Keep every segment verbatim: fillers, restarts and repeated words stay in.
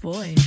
boy.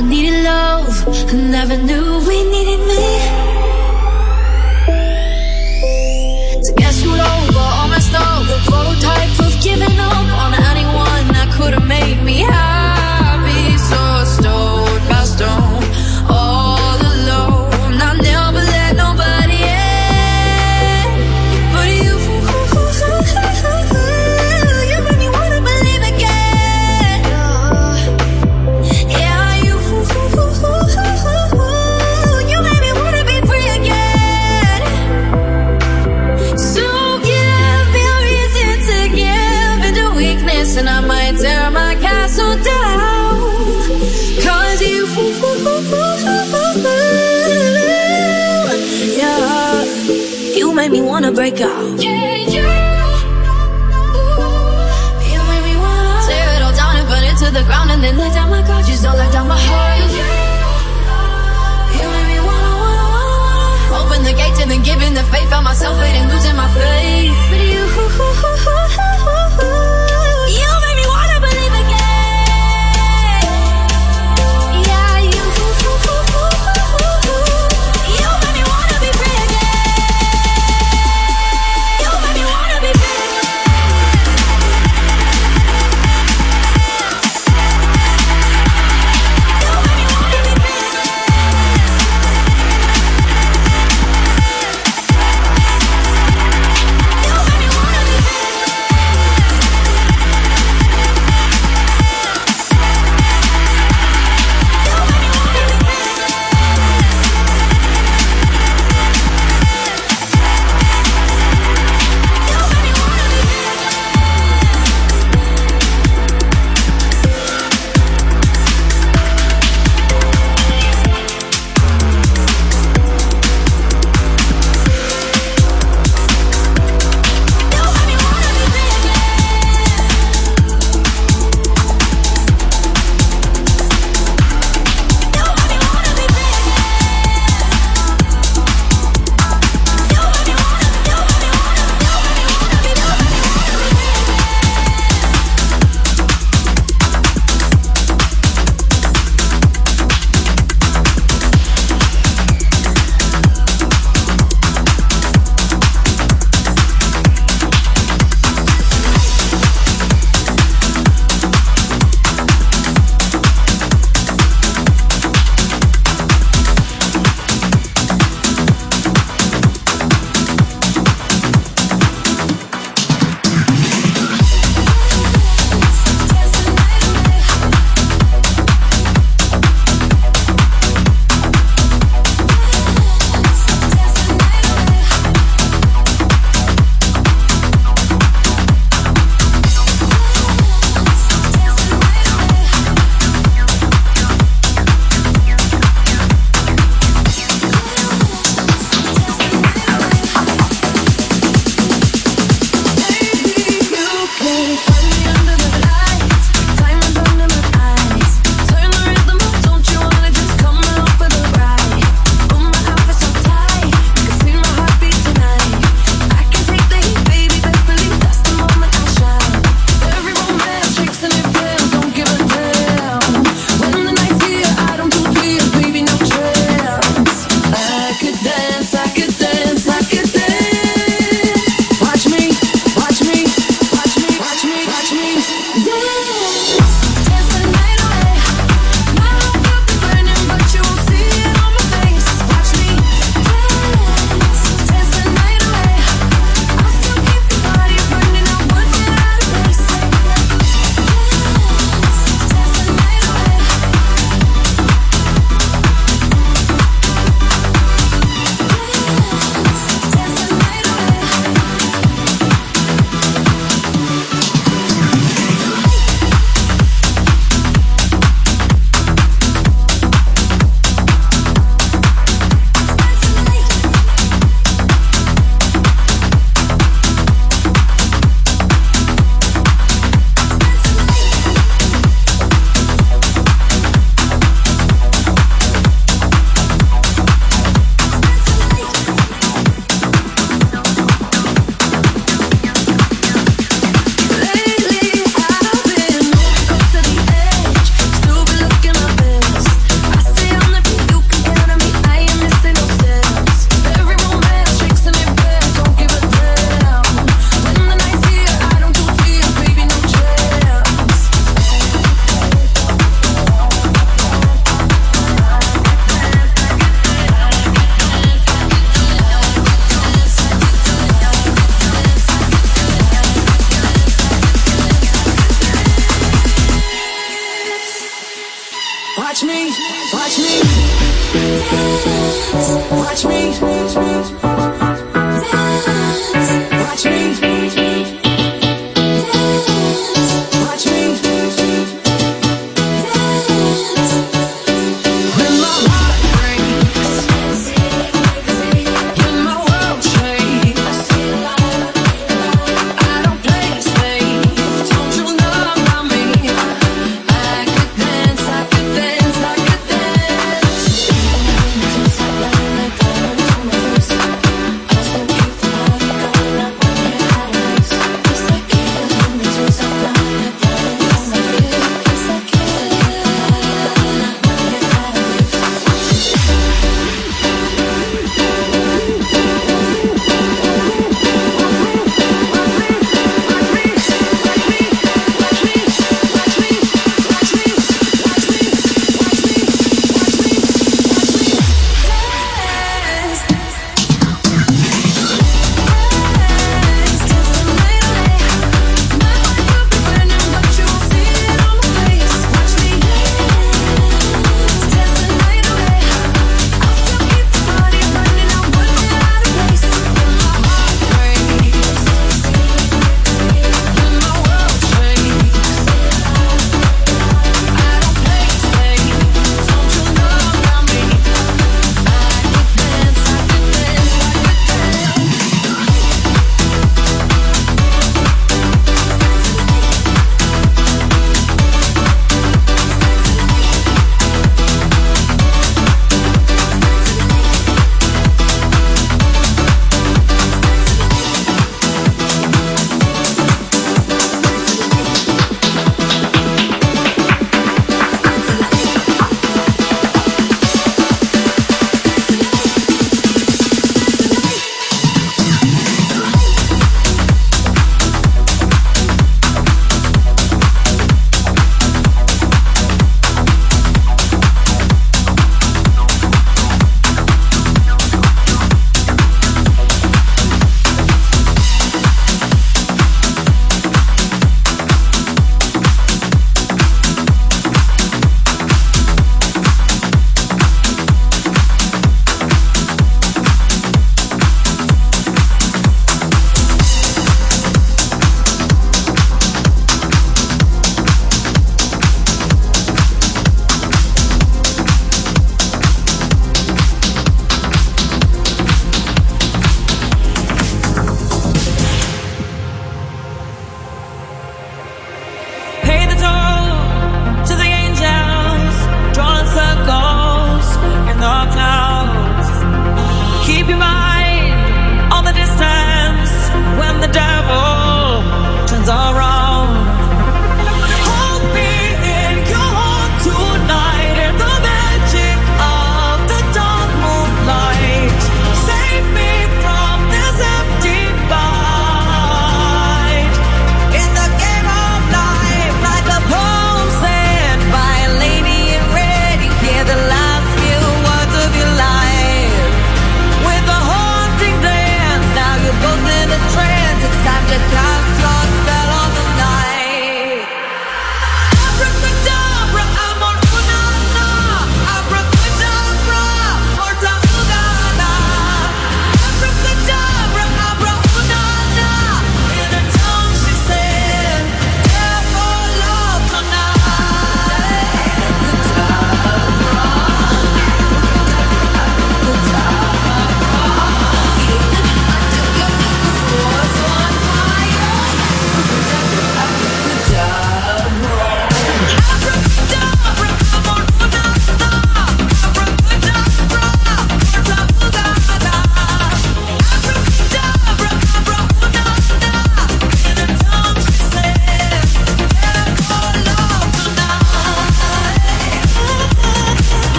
needed love, never knew we needed me. To get screwed over, all messed up, the prototype of giving up on anyone that could have made me happy. So stone by stone, all alone, I never let nobody in but you. You made me wanna believe again. Yeah, you. You made me wanna be free again. So give me a reason to give into weakness, and I might tear my castle down. Cause you, yeah, you made me wanna break out. Yeah, you, you made me wanna tear it all down and burn it to the ground, and then let down my guard. You still let down my heart. You made me wanna, wanna, wanna open the gates and then giving the faith. Found myself waiting, losing my faith. But you, you made me wanna believe again. Yeah, you, you made me wanna be free again. You made me wanna be free again. You made me wanna be free again. Watch me. Dance. Watch me.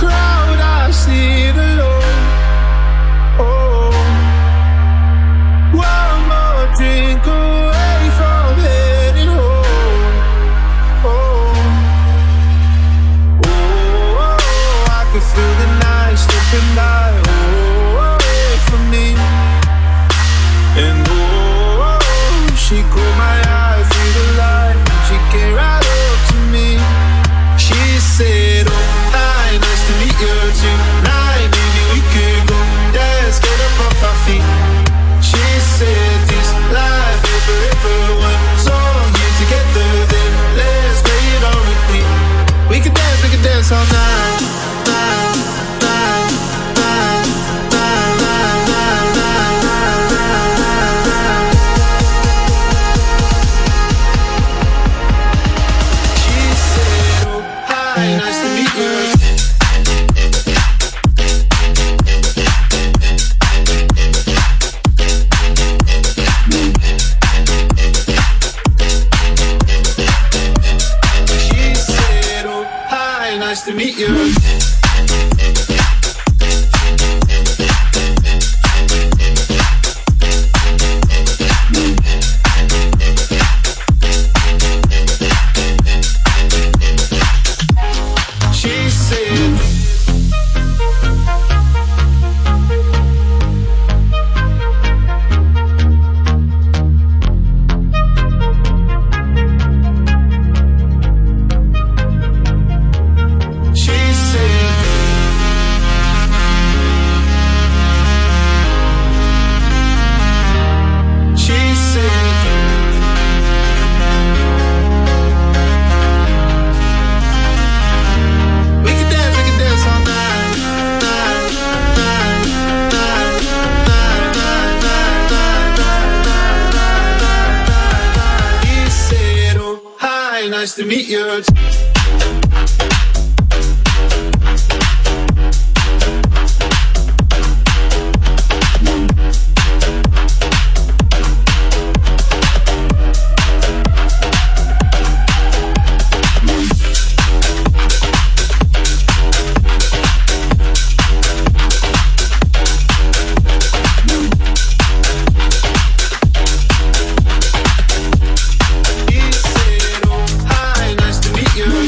crowd, I see it alone. Oh, one more drink away from heading home. Oh, oh, I can feel the night slipping by, oh, away from me. And oh, she caught my eye through the light. She came right up to me. She said, oh, hi, nice to meet you tonight. Maybe we could go dance, get up off our feet. She said, this life is forever, one song here together. Then let's play it on repeat. We could dance, we could dance all night, night, night, night, night, night, night, night, night, night. She said, oh, hi, nice to meet you. She said, oh, hi, nice to meet you. She said, she said, she said, we can dance, we can dance all night, night, night, night, night, night, night, night, night, night, night. He said, oh, hi, nice to meet you. He said, oh, hi, nice to meet you.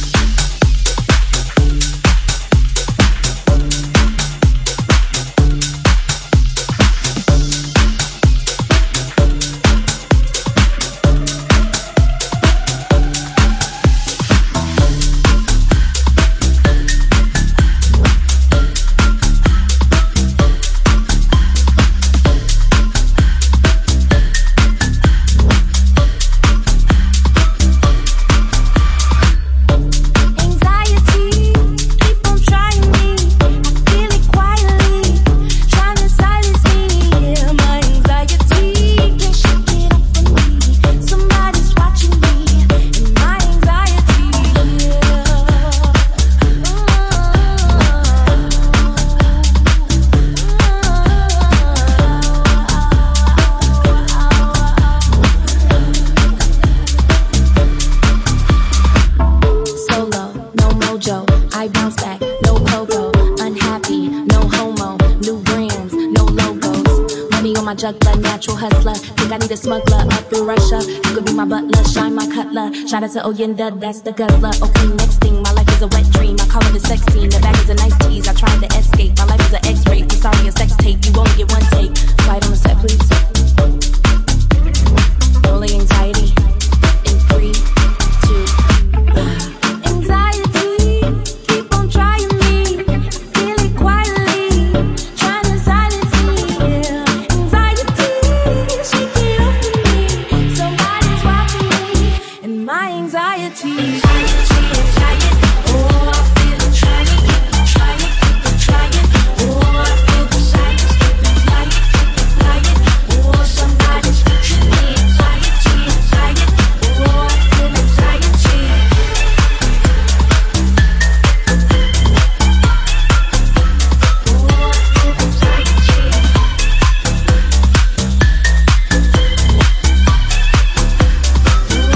Juggler, natural hustler. Think I need a smuggler up in Russia. You could be my butler, shine my cutler. Shout out to Oyenda, that's the guzzler. Okay, next thing, my life is a wet dream. I call it a sex scene. The bag is a nice tease. I tried to escape. My life is an X-ray. I'm sorry, a sex tape. You only get one take. Quiet on the set, please. Rolling anxiety. In three, two, one. Anxiety, keep on trying me. Feel it quietly, trying to silence me. Anxiety, shake it off of me. Somebody's watching me, and my anxiety. Anxiety, anxiety, oh, I feel it trying, keep on trying, keep on trying. Oh, I feel the silence, keep it flying, keep it flying. Oh, somebody's watching me. Anxiety, anxiety, oh, I feel anxiety.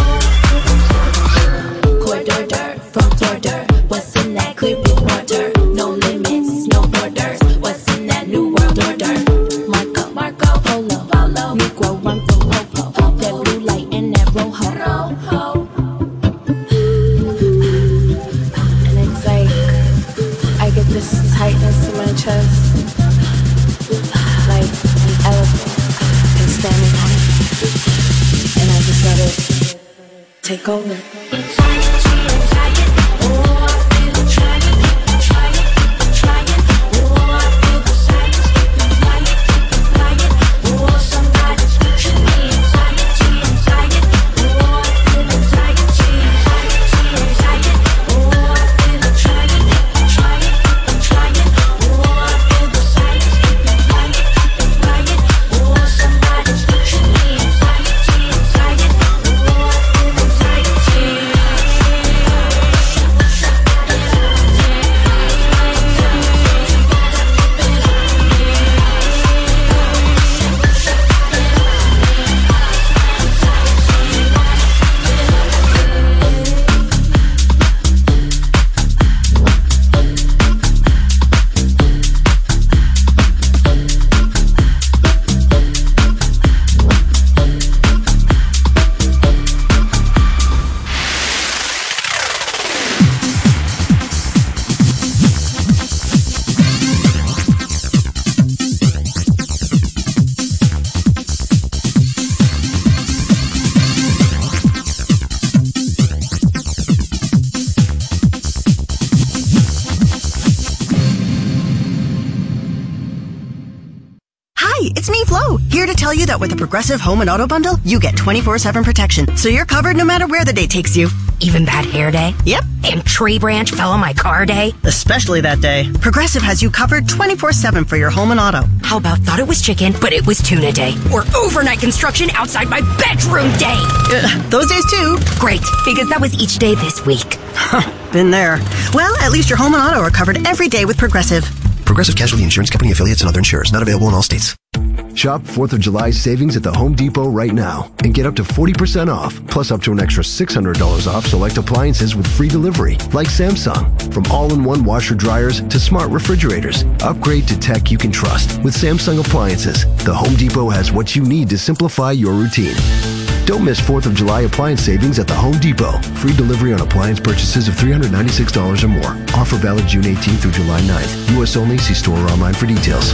Corridor, from corridor, what's in that clear blue water? take over. It's me, Flo, here to tell you that with the Progressive Home and Auto Bundle, you get twenty-four seven protection, so you're covered no matter where the day takes you. Even bad hair day? Yep. And tree branch fell on my car day? Especially that day. Progressive has you covered twenty-four seven for your home and auto. How about thought it was chicken, but it was tuna day? Or overnight construction outside my bedroom day? Uh, those days too. Great, because that was each day this week. Been there. Well, at least your home and auto are covered every day with Progressive. Progressive Casualty Insurance Company affiliates and other insurers. Not available in all states. Shop fourth of July savings at the Home Depot right now and get up to forty percent off, plus up to an extra six hundred dollars off select appliances with free delivery, like Samsung. From all-in-one washer dryers to smart refrigerators, upgrade to tech you can trust with Samsung appliances. The Home Depot has what you need to simplify your routine. Don't miss fourth of July appliance savings at the Home Depot. Free delivery on appliance purchases of three hundred ninety-six dollars or more. Offer valid June eighteenth through July ninth. U S only. See store or online for details.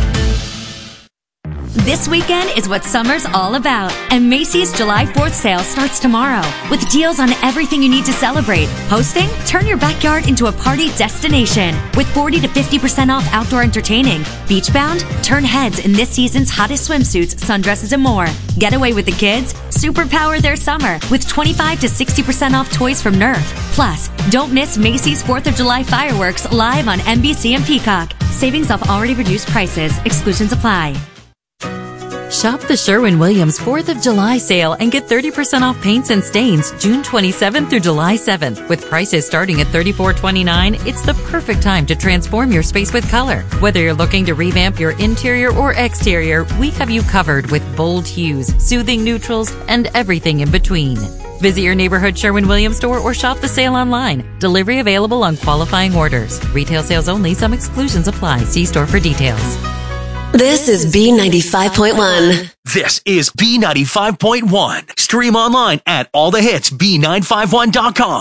This weekend is what summer's all about, and Macy's July fourth sale starts tomorrow with deals on everything you need to celebrate. Hosting? Turn your backyard into a party destination with forty to fifty percent off outdoor entertaining. Beachbound? Turn heads in this season's hottest swimsuits, sundresses, and more. Getaway with the kids? Superpower their summer with twenty-five to sixty percent off toys from Nerf. Plus, don't miss Macy's fourth of July fireworks live on N B C and Peacock. Savings off already reduced prices. Exclusions apply. Shop the Sherwin-Williams fourth of July sale and get thirty percent off paints and stains June twenty-seventh through July seventh. With prices starting at thirty-four twenty-nine, it's the perfect time to transform your space with color. Whether you're looking to revamp your interior or exterior, we have you covered with bold hues, soothing neutrals, and everything in between. Visit your neighborhood Sherwin-Williams store or shop the sale online. Delivery available on qualifying orders. Retail sales only. Some exclusions apply. See store for details. This is B ninety-five point one. This is B ninety-five point one. Stream online at all the hits B nine five one dot com.